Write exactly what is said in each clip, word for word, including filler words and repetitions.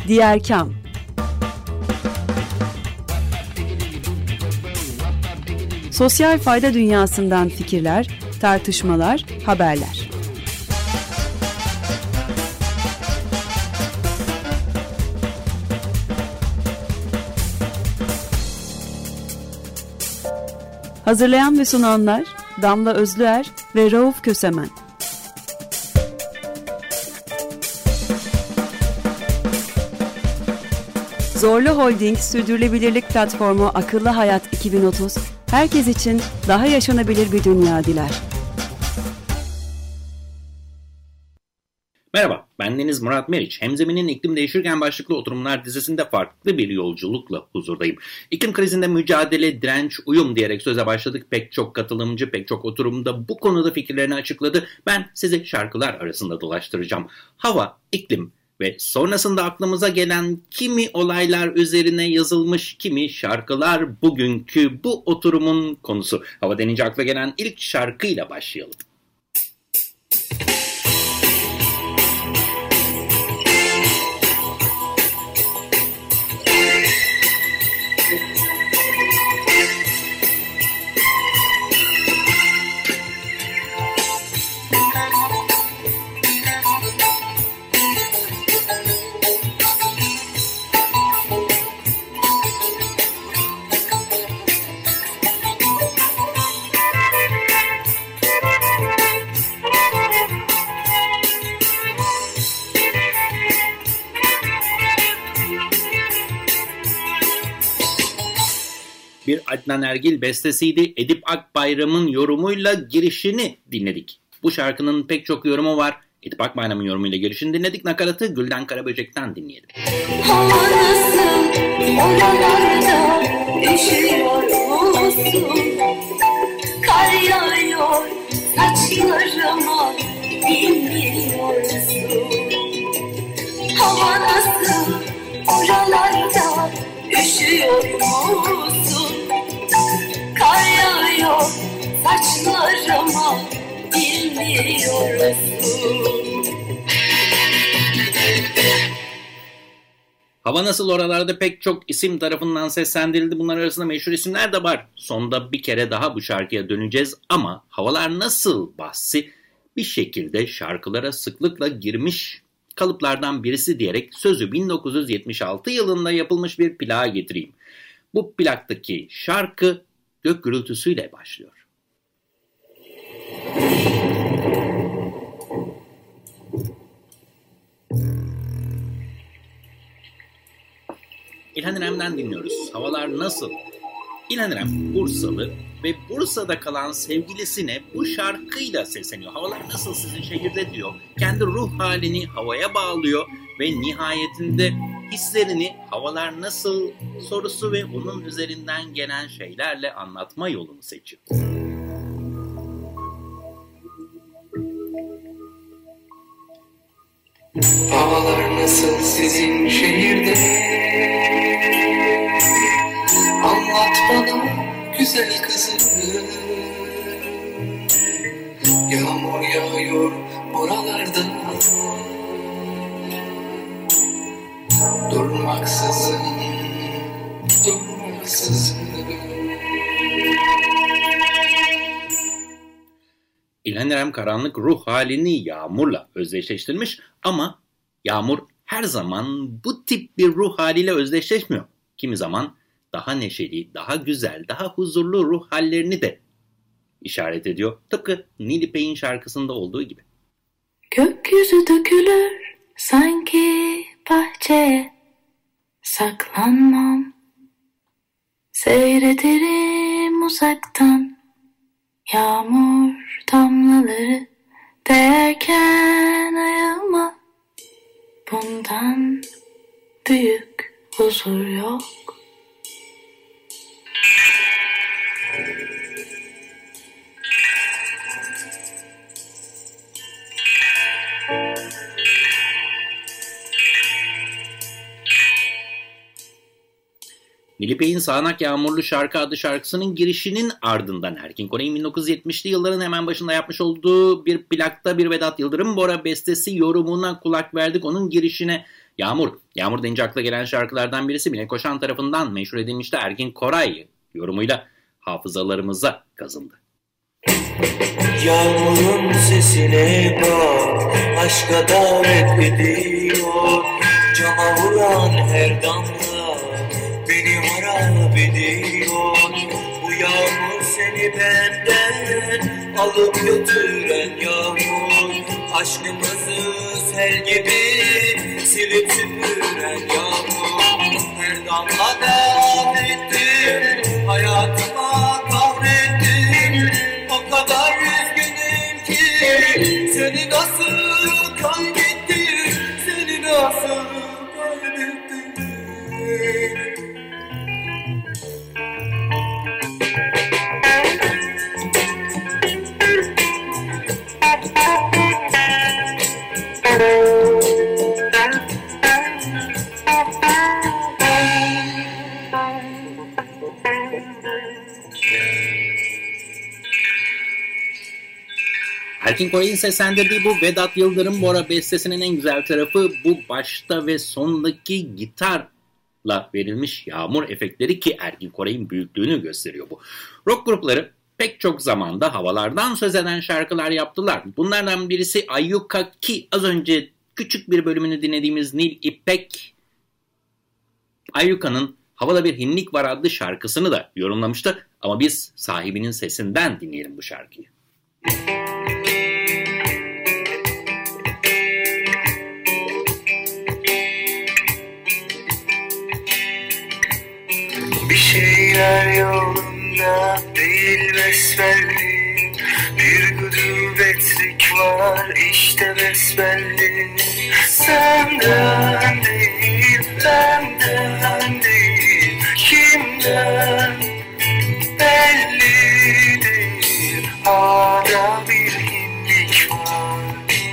Diğer Kam. Sosyal fayda dünyasından fikirler, tartışmalar, haberler. Hazırlayan ve sunanlar Damla Özlüer ve Rauf Kösemen. Zorlu Holding Sürdürülebilirlik Platformu Akıllı Hayat iki bin otuz, herkes için daha yaşanabilir bir dünya diler. Merhaba, ben Deniz Murat Meriç. Hemzeminin iklim değişirken başlıklı oturumlar dizisinde farklı bir yolculukla huzurdayım. İklim krizinde mücadele, direnç, uyum diyerek söze başladık. Pek çok katılımcı, pek çok oturumda bu konuda fikirlerini açıkladı. Ben sizi şarkılar arasında dolaştıracağım. Hava, iklim ve sonrasında aklımıza gelen kimi olaylar üzerine yazılmış kimi şarkılar bugünkü bu oturumun konusu. Hava denince akla gelen ilk şarkıyla başlayalım. Bir Adnan Ergil bestesiydi. Edip Akbayram'ın yorumuyla girişini dinledik. Bu şarkının pek çok yorumu var. Edip Akbayram'ın yorumuyla girişini dinledik. Nakaratı Gülden Karaböcek'ten dinleyelim. Hava nasıl oralarda üşüyor musun? Kar yağıyor saçlarıma bilmiyorsun. Hava nasıl oralarda üşüyor musun? Kar yağıyor saçlarıma bilmiyorsun. Hava nasıl oralarda pek çok isim tarafından seslendirildi. Bunlar arasında meşhur isimler de var. Sonda bir kere daha bu şarkıya döneceğiz ama havalar nasıl bahsi bir şekilde şarkılara sıklıkla girmiş kalıplardan birisi diyerek sözü bin dokuz yüz yetmiş altı yılında yapılmış bir plağa getireyim. Bu plaktaki şarkı gök gürültüsüyle başlıyor. İlhan İrem'den dinliyoruz. Havalar nasıl? İlhan İrem Bursalı ve Bursa'da kalan sevgilisine bu şarkıyla sesleniyor. Havalar nasıl sizin şehirde diyor. Kendi ruh halini havaya bağlıyor ve nihayetinde hislerini havalar nasıl sorusu ve onun üzerinden gelen şeylerle anlatma yolunu seçiyor. Havalar nasıl sizin şehirde? Anlat bana güzel kızım. Yağmur yağıyor buralarda, durmaksızın, durmaksızın. İlhan İrem karanlık ruh halini yağmurla özdeşleştirmiş ama yağmur her zaman bu tip bir ruh haliyle özdeşleşmiyor. Kimi zaman daha neşeli, daha güzel, daha huzurlu ruh hallerini de işaret ediyor. Tıpkı Nilüfer'in şarkısında olduğu gibi. Gökyüzü dökülür sanki bahçeye, saklanmam, seyrederim uzaktan yağmur damlaları değerken ayağıma, bundan büyük huzur yok. Nilüpek'in Sağanak Yağmurlu Şarkı adlı şarkısının girişinin ardından Erkin Koray'ın bin dokuz yüz yetmişli yılların hemen başında yapmış olduğu bir plakta bir Vedat Yıldırım Bora bestesi yorumuna kulak verdik. Onun girişine Yağmur, Yağmur deyince akla gelen şarkılardan birisi Mine Koşan tarafından meşhur edilmişti. Erkin Koray yorumuyla hafızalarımıza kazındı. Yağmurun sesine bak, aşka davet ediyor. Cama vuran her damla beni harap ediyor. Bu yağmur seni benden alıp götüren yağmur. Aşkımızı sel gibi silip süpüren yağmur. Her damla davettir, hayatıma kahrettin. O kadar üzgünüm ki seni nasıl kaybettim, seni nasıl kaybettim. Erkin Koray'ın seslendirdiği bu Vedat Yıldırım Bora bestesinin en güzel tarafı bu başta ve sondaki gitarla verilmiş yağmur efektleri ki Erkin Koray'ın büyüklüğünü gösteriyor bu. Rock grupları pek çok zamanda havalardan söz eden şarkılar yaptılar. Bunlardan birisi Ayyuka ki az önce küçük bir bölümünü dinlediğimiz Nilüpek, Ayyuka'nın Havada Bir Hinlik Var adlı şarkısını da yorumlamıştı. Ama biz sahibinin sesinden dinleyelim bu şarkıyı. Bir şeyler yolunda değil besbelli. Bir gudubetlik var işte besbelli. Senden değil, benden değil, kimden belli değil. Havada bir hinlik var,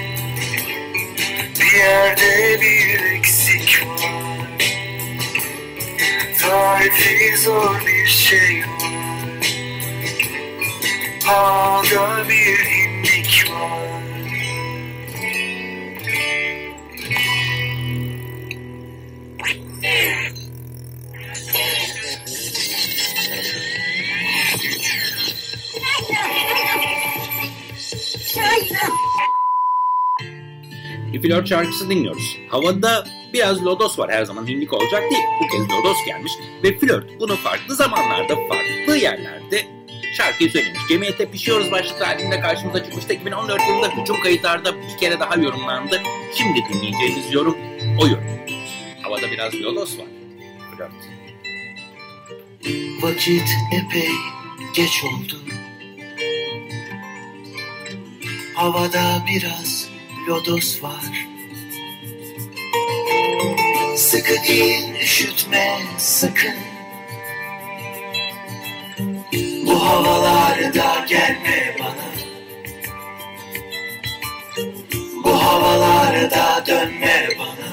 bir yerde bir eksik var. Tarifi zor bir şey var, havada bir hinlik var. Bir flört şarkısı dinliyoruz. Havada biraz lodos var, her zaman hinlik olacak değil. Bu kez lodos gelmiş ve flört bunu farklı zamanlarda, farklı yerlerde şarkıyı söylemiş. Cemiyete Pişiyoruz başlıklı halinde karşımıza çıkmıştı. iki bin on dört yılında hücum kayıtlarda bir kere daha yorumlandı. Şimdi dinleyeceğimiz yorum o yorum. Havada biraz lodos var. Flört. Vakit epey geç oldu. Havada biraz lodos var. Sıkı giyin, üşütme sakın. Bu havalarda gelme bana. Bu havalarda dönme bana.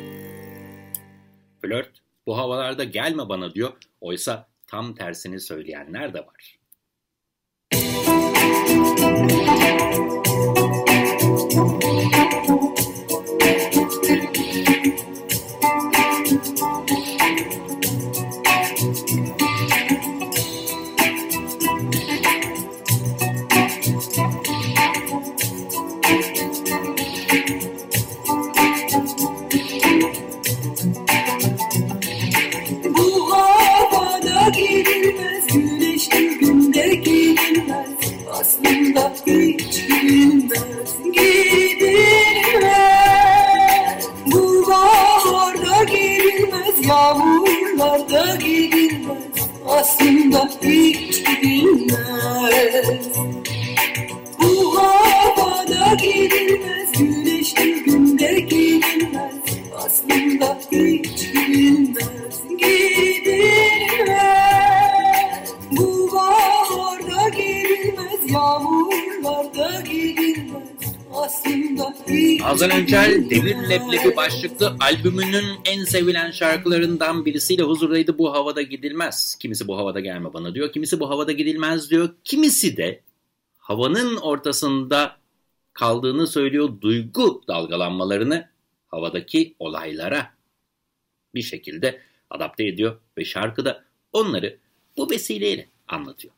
Flört bu havalarda gelme bana diyor. Oysa tam tersini söyleyenler de var. Bu havada girilmez, güneşli günde girilmez. Aslında Nazan Öncel, Demir Leblebi başlıklı albümünün en sevilen şarkılarından birisiyle huzurdaydı. Bu havada gidilmez. Kimisi bu havada gelme bana diyor. Kimisi bu havada gidilmez diyor. Kimisi de havanın ortasında kaldığını söylüyor. Duygu dalgalanmalarını havadaki olaylara bir şekilde adapte ediyor. Ve şarkıda onları bu vesileyle anlatıyor.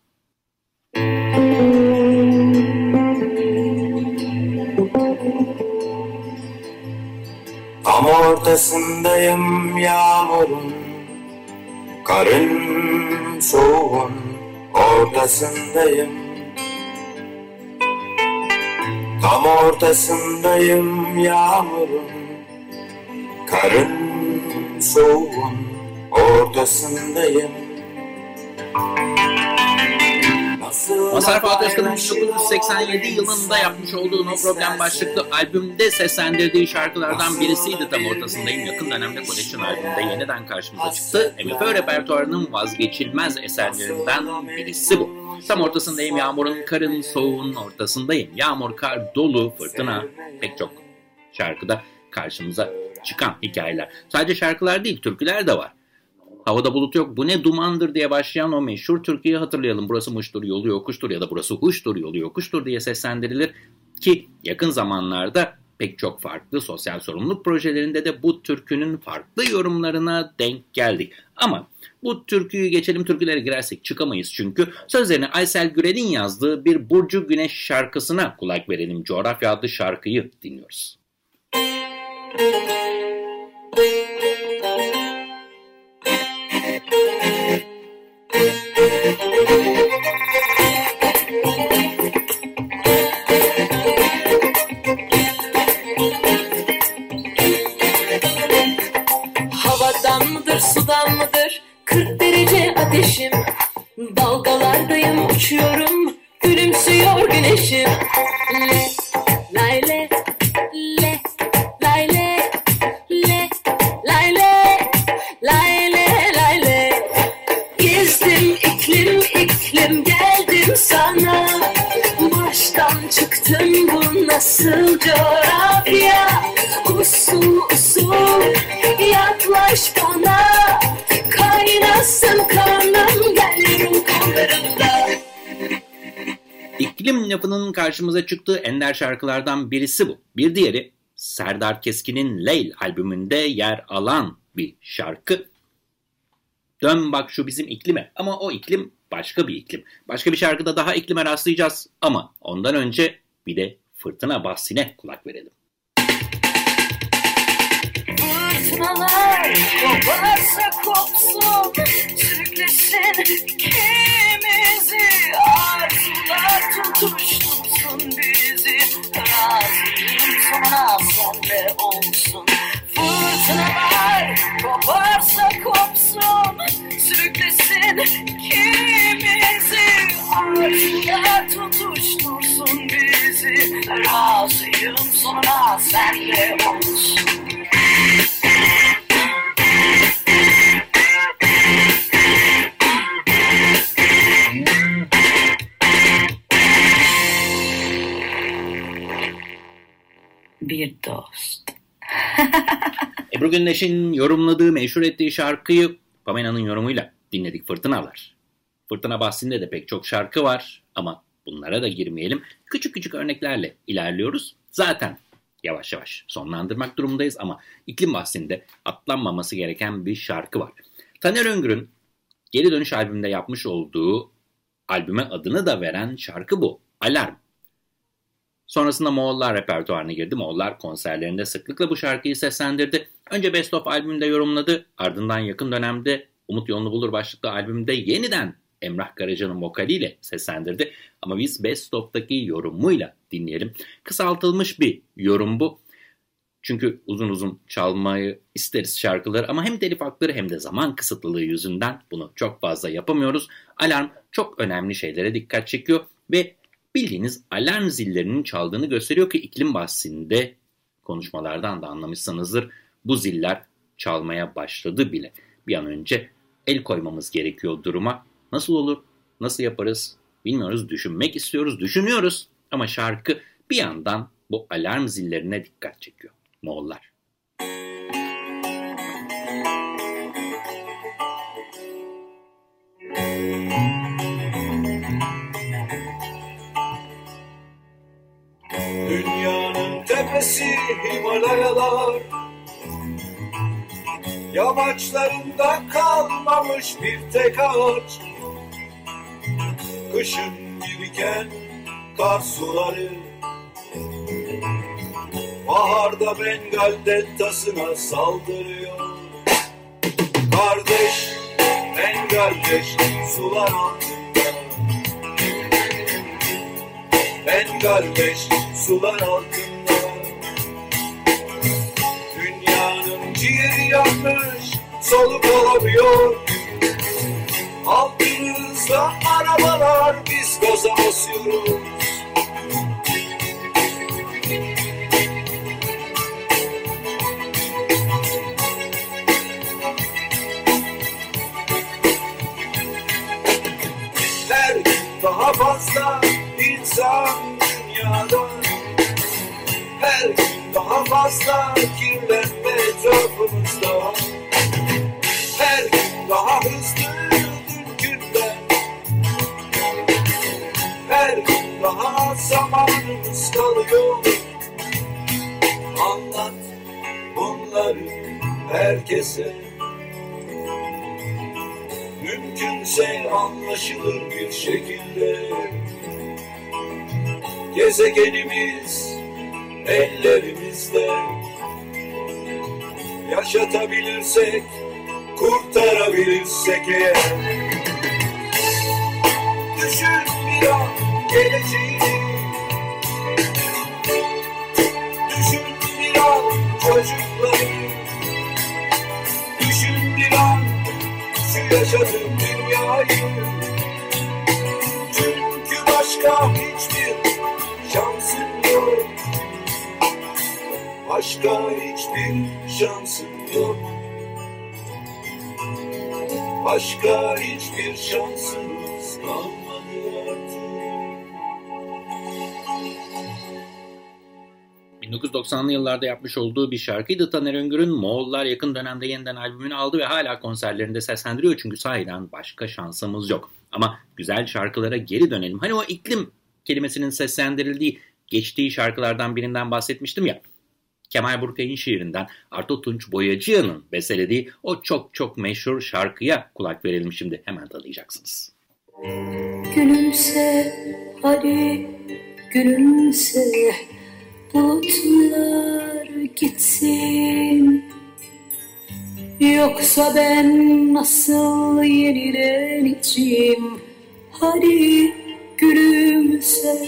Tam ortasındayım yağmurun, karın soğuğun ortasındayım. Tam ortasındayım yağmurun, karın soğuğun ortasındayım. Mazhar Fuat Özkan'ın bin dokuz yüz seksen yedi yılında yapmış olduğu No Problem başlıklı albümde seslendirdiği şarkılardan birisiydi Tam Ortasındayım. Yakın dönemde Collection albümünde yeniden karşımıza çıktı. M F Ö repertuarının vazgeçilmez eserlerinden birisi bu. Tam ortasındayım, yağmurun, karın, soğuğun ortasındayım. Yağmur, kar, dolu, fırtına, pek çok şarkıda karşımıza çıkan hikayeler. Sadece şarkılar değil, türküler de var. Havada bulut yok, bu ne dumandır diye başlayan o meşhur türküyü hatırlayalım. Burası muştur, yolu yokuştur ya da burası huştur, yolu yokuştur diye seslendirilir. Ki yakın zamanlarda pek çok farklı sosyal sorumluluk projelerinde de bu türkünün farklı yorumlarına denk geldik. Ama bu türküyü geçelim, türkülere girersek çıkamayız çünkü. Sözlerini Aysel Gürel'in yazdığı bir Burcu Güneş şarkısına kulak verelim. Coğrafya adlı şarkıyı dinliyoruz. Havadan mıdır, sudan mıdır? Kırk derece ateşim. Dalgalardayım, uçuyorum. Gülümsüyor güneşim. Le, lay le, le, lay le, le, lay le, lay le, lay le. Gezdim iklim iklim geldim sana. Baştan çıktım, bu nasıl coğrafya? Usul usul yaklaş bana. Kaynasın kanım, gelirim kollarımda. İklim lafının karşımıza çıktığı ender şarkılardan birisi bu. Bir diğeri Serdar Keskin'in Leyl albümünde yer alan bir şarkı. Dön bak şu bizim iklime, ama o iklim başka bir iklim. Başka bir şarkıda daha iklime rastlayacağız ama ondan önce bir de fırtına bahsine kulak verelim. Fırtınalar koparsa kopsun, sürüklesin ikimizi. Arzular tutuştursun bizi. Razıyım sonra senle olsun. Fırtınalar koparsa kopsun, sürüklesin ikimizi. Arzular tutuştursun bizi. Razıyım sonra senle olsun. Bir dost. Ebru Gündeş'in yorumladığı, meşhur ettiği şarkıyı Pamela'nın yorumuyla dinledik. Fırtınalar. Fırtına bahsinde de pek çok şarkı var ama bunlara da girmeyelim. Küçük küçük örneklerle ilerliyoruz. Zaten yavaş yavaş sonlandırmak durumundayız ama iklim bahsinde atlanmaması gereken bir şarkı var. Taner Öngör'ün Geri Dönüş albümünde yapmış olduğu, albüme adını da veren şarkı bu. Alarm. Sonrasında Moğollar repertuarına girdi. Moğollar konserlerinde sıklıkla bu şarkıyı seslendirdi. Önce Best Of albümünde yorumladı. Ardından yakın dönemde Umut Yolunu Bulur başlıklı albümde yeniden Emrah Karaca'nın vokaliyle seslendirdi. Ama biz Best Of'taki yorumuyla dinleyelim. Kısaltılmış bir yorum bu. Çünkü uzun uzun çalmayı isteriz şarkıları ama hem telif hakları hem de zaman kısıtlılığı yüzünden bunu çok fazla yapamıyoruz. Alarm çok önemli şeylere dikkat çekiyor ve bildiğiniz alarm zillerinin çaldığını gösteriyor ki iklim bahsinde konuşmalardan da anlamışsınızdır. Bu ziller çalmaya başladı bile. Bir an önce el koymamız gerekiyor duruma. Nasıl olur, nasıl yaparız bilmiyoruz, düşünmek istiyoruz, düşünüyoruz. Ama şarkı bir yandan bu alarm zillerine dikkat çekiyor Moğollar. Dünyanın tepesi Himalayalar, yamaçlarında kalmamış bir tek ağaç. Kışın biriken kar suları, baharda Bengal deltasına saldırıyor. Kardeş, Bengaldeş sular altında, Bengaldeş sular altında. Dünyanın ciğeri yanmış, soluk alamıyor. Altımızda arabalar, biz gaza basıyoruz. Her gün daha fazla insan dünyada, her gün daha fazla kirlenme etrafımızda, her gün daha hızlı dünkünden, her gün daha zamanımız kalıyor. Anlat bunları herkese, mümkünse anlaşılır bir şekilde. Gezegenimiz ellerimizde, yaşatabilirsek, kurtarabilirsek eğer. Düşün bir an geleceğini, düşün bir an çocukları, düşün bir an şu yaşadığım dünyayı. Çünkü başka hiçbir şansın yok, başka hiçbir şansın yok, başka hiçbir şansımız kalmadı artık. bin dokuz yüz doksanlı yıllarda yapmış olduğu bir şarkıydı Taner Öngör'ün. Moğollar yakın dönemde yeniden albümünü aldı ve hala konserlerinde seslendiriyor. Çünkü sahiden başka şansımız yok. Ama güzel şarkılara geri dönelim. Hani o iklim kelimesinin seslendirildiği, geçtiği şarkılardan birinden bahsetmiştim ya. Kemal Burkay'ın şiirinden Arto Tunç Boyacıyan'ın bestelediği o çok çok meşhur şarkıya kulak verelim şimdi. Hemen tanıyacaksınız. Gülümse, hadi gülümse, bulutlar gitsin. Yoksa ben nasıl yenileneceğim? Hadi gülümse.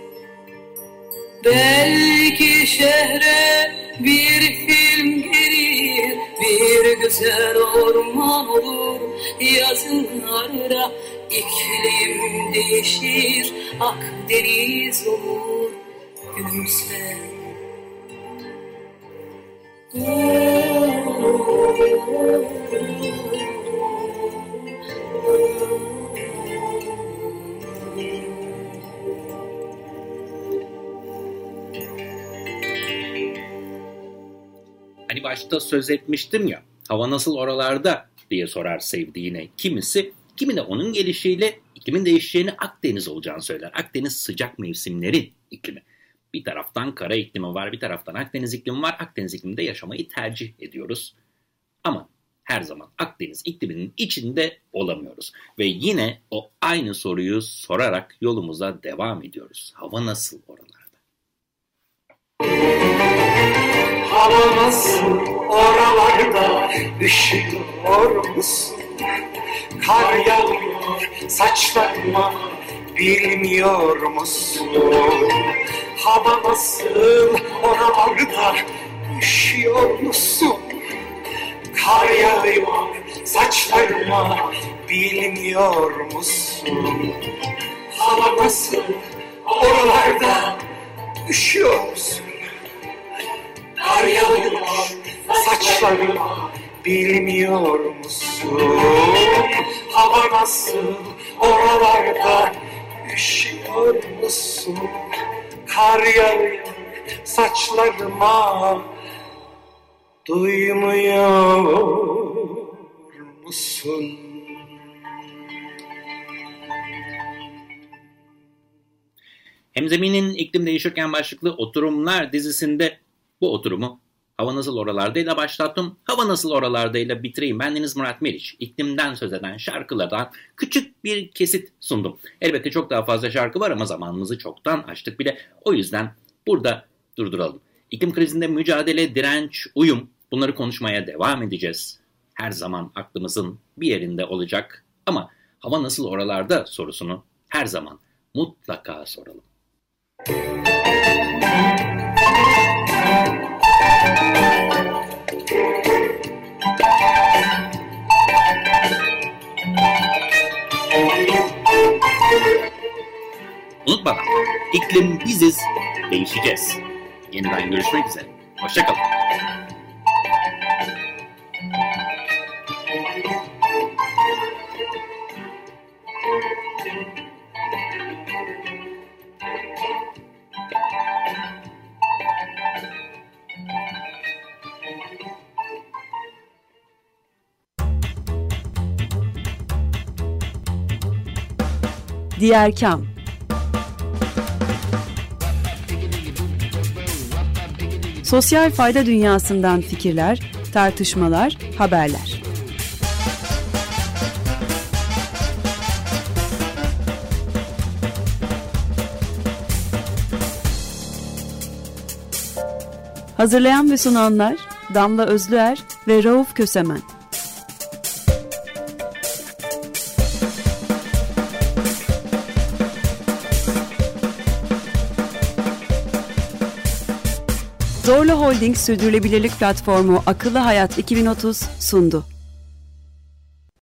Belki şehre bir film gelir, bir güzel orman olur. Yazınlarda iklim değişir, Akdeniz olur. Gülümse. Hani başta söz etmiştim ya, hava nasıl oralarda diye sorar sevdiğine kimisi. Kimi de onun gelişiyle iklimin değişeceğini, Akdeniz olacağını söyler. Akdeniz sıcak mevsimleri iklimi. Bir taraftan kara iklimi var, bir taraftan Akdeniz iklimi var. Akdeniz ikliminde yaşamayı tercih ediyoruz. Ama her zaman Akdeniz ikliminin içinde olamıyoruz. Ve yine o aynı soruyu sorarak yolumuza devam ediyoruz. Hava nasıl oralarda? Hava nasıl oralarda, üşüyor musun? Kar yağıyor saçlarıma, bilmiyor musun? Hava nasıl oralarda, üşüyor musun? Kar yağıyor saçlarıma, bilmiyor musun? Hava nasıl oralarda, üşüyor musun? Kar yağıyor saçlarıma, bilmiyor musun? Hava nasıl oralarda, üşüyor musun? Kar yağıyor saçlarıma. Duymuyor musun? Hemzemin'in iklim değişirken başlıklı Oturumlar dizisinde bu oturumu Hava Nasıl Oralarda'yla başlattım. Hava Nasıl Oralarda'yla bitireyim. Bendeniz Murat Meriç. İklimden söz eden şarkılardan küçük bir kesit sundum. Elbette çok daha fazla şarkı var ama zamanımızı çoktan açtık bile. O yüzden burada durduralım. İklim krizinde mücadele, direnç, uyum, bunları konuşmaya devam edeceğiz. Her zaman aklımızın bir yerinde olacak. Ama hava nasıl oralarda sorusunu her zaman mutlaka soralım. Unutmadan, iklim biziz, değişeceğiz. Yeniden görüşmek üzere. Hoşça kalın. Diğer Kam. Sosyal fayda dünyasından fikirler, tartışmalar, haberler. Hazırlayan ve sunanlar Damla Özlüer ve Rauf Kösemen. Zorlu Holding Sürdürülebilirlik Platformu Akıllı Hayat iki bin otuz sundu.